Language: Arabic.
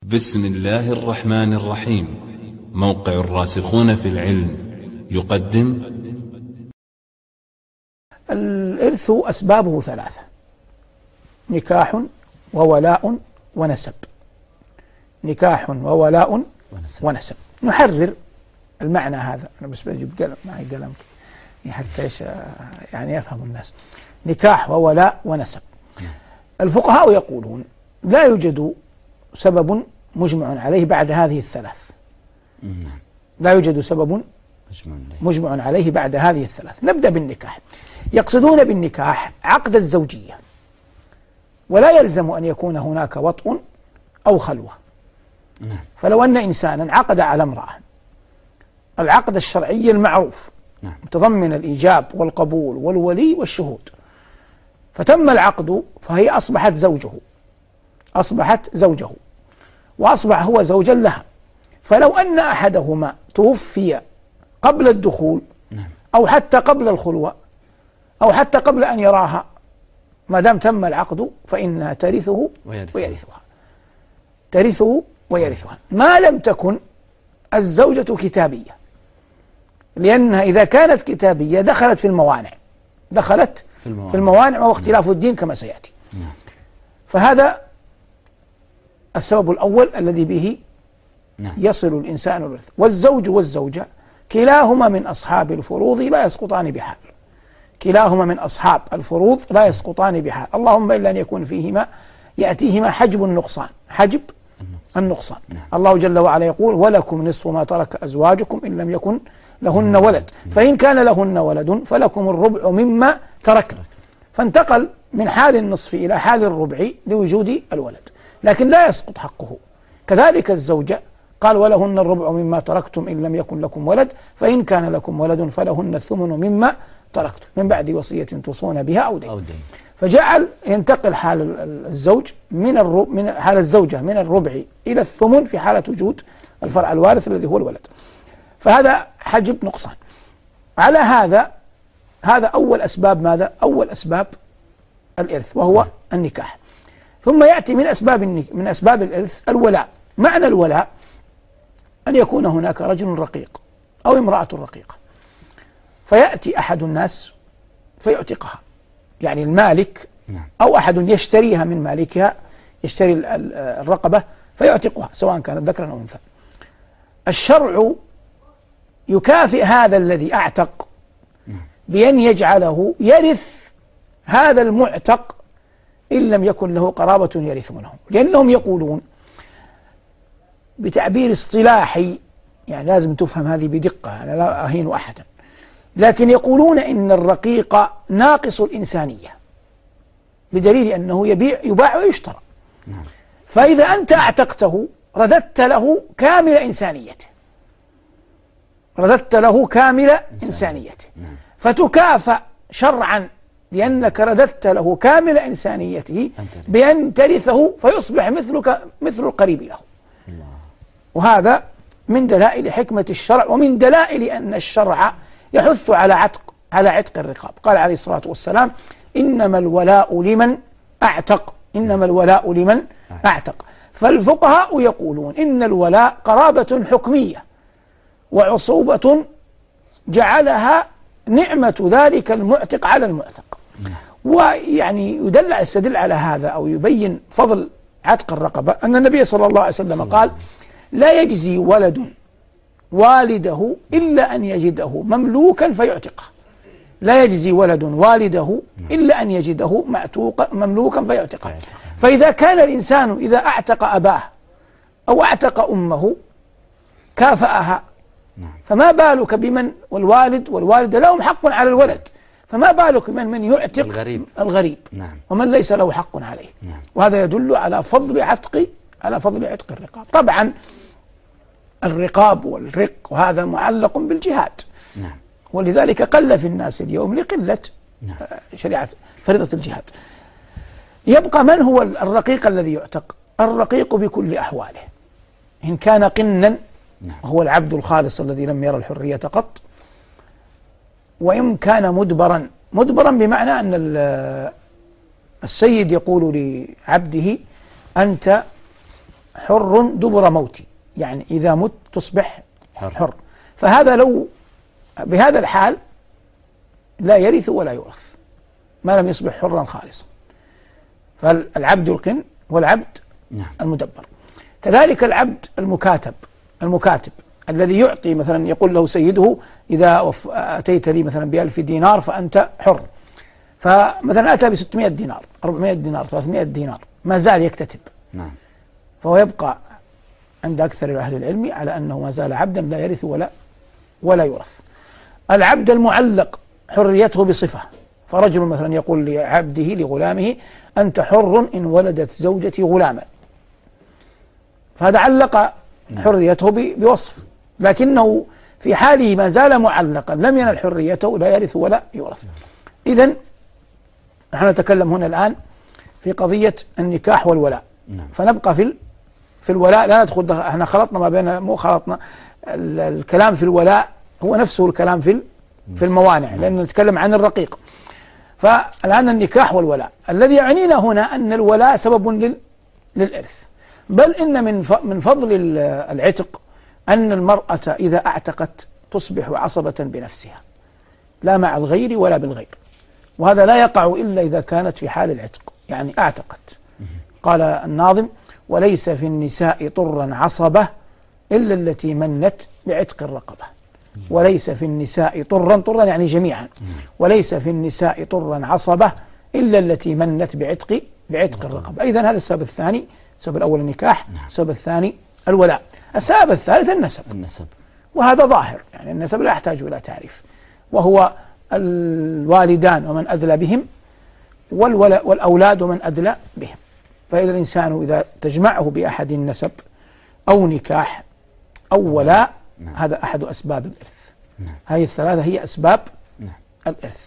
بسم الله الرحمن الرحيم. موقع الراسخون في العلم يقدم. الإرث أسبابه ثلاثة: نكاح وولاء ونسب. نكاح وولاء ونسب. نحرر المعنى هذا. أنا بس بجيب قلم، معي قلم حتى يعني يفهم الناس. نكاح وولاء ونسب. الفقهاء يقولون لا يوجد سبب مجمع عليه بعد هذه الثلاث. لا يوجد سبب مجمع عليه بعد هذه الثلاث. نبدأ بالنكاح. يقصدون بالنكاح عقد الزوجية، ولا يلزم أن يكون هناك وطء أو خلوة. فلو أن إنسانا عقد على امرأة العقد الشرعي المعروف متضمن الإيجاب والقبول والولي والشهود، فتم العقد فهي أصبحت زوجه وأصبح هو زوجا لها. فلو أن أحدهما توفي قبل الدخول أو حتى قبل الخلوة أو حتى قبل أن يراها، ما دام تم العقد فإنها ترثه ويرثها ما لم تكن الزوجة كتابية، لأنها إذا كانت كتابية دخلت في الموانع وهو اختلاف الدين كما سيأتي. فهذا السبب الأول الذي به يصل الإنسان الإرث. والزوج والزوجة كلاهما من أصحاب الفروض لا يسقطان بحال. اللهم إلا أن يكون فيهما يأتيهما حجب النقصان. الله جل وعلا يقول: ولكم نصف ما ترك أزواجكم إن لم يكن لهن ولد، فإن كان لهن ولد فلكم الربع مما تركن. فانتقل من حال النصف إلى حال الربع لوجود الولد، لكن لا يسقط حقه. كذلك الزوجة قال: ولهن الربع مما تركتم إن لم يكن لكم ولد، فإن كان لكم ولد فلهن الثمن مما تركتم من بعد وصية توصون بها أو دين. فجعل ينتقل حال الزوج من حال الزوجة من الربع إلى الثمن في حالة وجود الفرع الوارث الذي هو الولد. فهذا حجب نقصان. على هذا أول أسباب. ماذا؟ أول أسباب الإرث وهو النكاح. ثم يأتي من أسباب الإرث الولاء. معنى الولاء أن يكون هناك رجل رقيق أو امرأة رقيقة، فيأتي أحد الناس فيعتقها، يعني المالك أو أحد يشتريها من مالكها، يشتري الرقبة فيعتقها سواء كانت ذكرا أو أنثى. الشرع يكافئ هذا الذي أعتق بأن يجعله يرث هذا المعتق إن لم يكن له قرابة يرثونه، لأنهم يقولون بتعبير اصطلاحي، يعني لازم تفهم هذه بدقة، أنا لا أهين أحدا، لكن يقولون إن الرقيق ناقص الإنسانية، بدليل أنه يباع ويشترى. فإذا أنت أعتقته رددت له كامل إنسانيته، فتكافأ شرعا لأنك رددت له كامل إنسانيته بأن ترثه فيصبح مثل القريب له. وهذا من دلائل حكمة الشرع، ومن دلائل أن الشرع يحث على عتق الرقاب. قال عليه الصلاة والسلام: إنما الولاء لمن أعتق. فالفقهاء يقولون إن الولاء قرابة حكمية وعصوبة جعلها نعمة ذلك المعتق على المعتق. ويعني يستدل على هذا أو يبين فضل عتق الرقبة أن النبي صلى الله عليه وسلم قال: لا يجزي ولد والده إلا أن يجده مملوكا فيعتقه. لا يجزي ولد والده إلا أن يجده مملوكا فيعتقه. فإذا كان الإنسان إذا أعتق أباه أو أعتق أمه كافأها، فما بالك بمن والوالدة لهم حق على الولد، فما بالك من يعتق الغريب ومن ليس له حق عليه. وهذا يدل على فضل عتق الرقاب. طبعا الرقاب والرق وهذا معلق بالجهاد، ولذلك قل في الناس اليوم لقلة شريعة فريضة الجهاد. يبقى من هو الرقيق الذي يعتق؟ الرقيق بكل أحواله، إن كان قنا وهو العبد الخالص الذي لم يرى الحرية قط، وإن كان مدبرا بمعنى أن السيد يقول لعبده: أنت حر دبر موتي، يعني إذا مت تصبح حر. فهذا لو بهذا الحال لا يرث ولا يورث ما لم يصبح حرا خالصا. فالعبد القن والعبد المدبر. كذلك العبد المكاتب الذي يعطي مثلا، يقول له سيده إذا أتيت لي مثلا ب1000 دينار فأنت حر، فمثلا أتى ب600 دينار 400 دينار 300 دينار ما زال يكتتب، فهو يبقى عند أكثر أهل العلم على أنه ما زال عبدا لا يرث ولا يورث. العبد المعلق حريته بصفة، فرجل مثلا يقول لعبده لغلامه أنت حر إن ولدت زوجتي غلاما، فهذا علق حريته بوصف، لكنه في حاله ما زال معلقا لم ينل حريته لا يرث ولا يورث. إذن نحن نتكلم هنا الآن في قضية النكاح والولاء. فنبقى في الولاء، لا ندخل، احنا خلطنا ما بين، مو خلطنا الكلام في الولاء هو نفسه الكلام في الموانع، لأن نتكلم عن الرقيق. فالآن النكاح والولاء، الذي يعنينا هنا أن الولاء سبب للإرث، بل إن من فضل العتق أن المرأة إذا اعتقت تصبح عصبة بنفسها لا مع الغير ولا بالغير، وهذا لا يقع إلا إذا كانت في حال العتق، يعني اعتقت. قال الناظم وليس في النساء طرا عصبة إلا التي منت بعتق الرقبة. وليس في النساء طرا يعني جميعا، وليس في النساء طرا عصبة إلا التي منت بعتق الرقبة. إذن هذا السبب الثاني. السبب الأول النكاح، السبب الثاني الولاء. السبب الثالث النسب، وهذا ظاهر، يعني النسب لا يحتاج إلى تعريف، وهو الوالدان ومن أدلى بهم والأولاد ومن أدلى بهم. فإذا الإنسان إذا تجمعه بأحد النسب أو نكاح أو ولاء هذا أحد أسباب الإرث. هذه الثلاثة هي أسباب الإرث.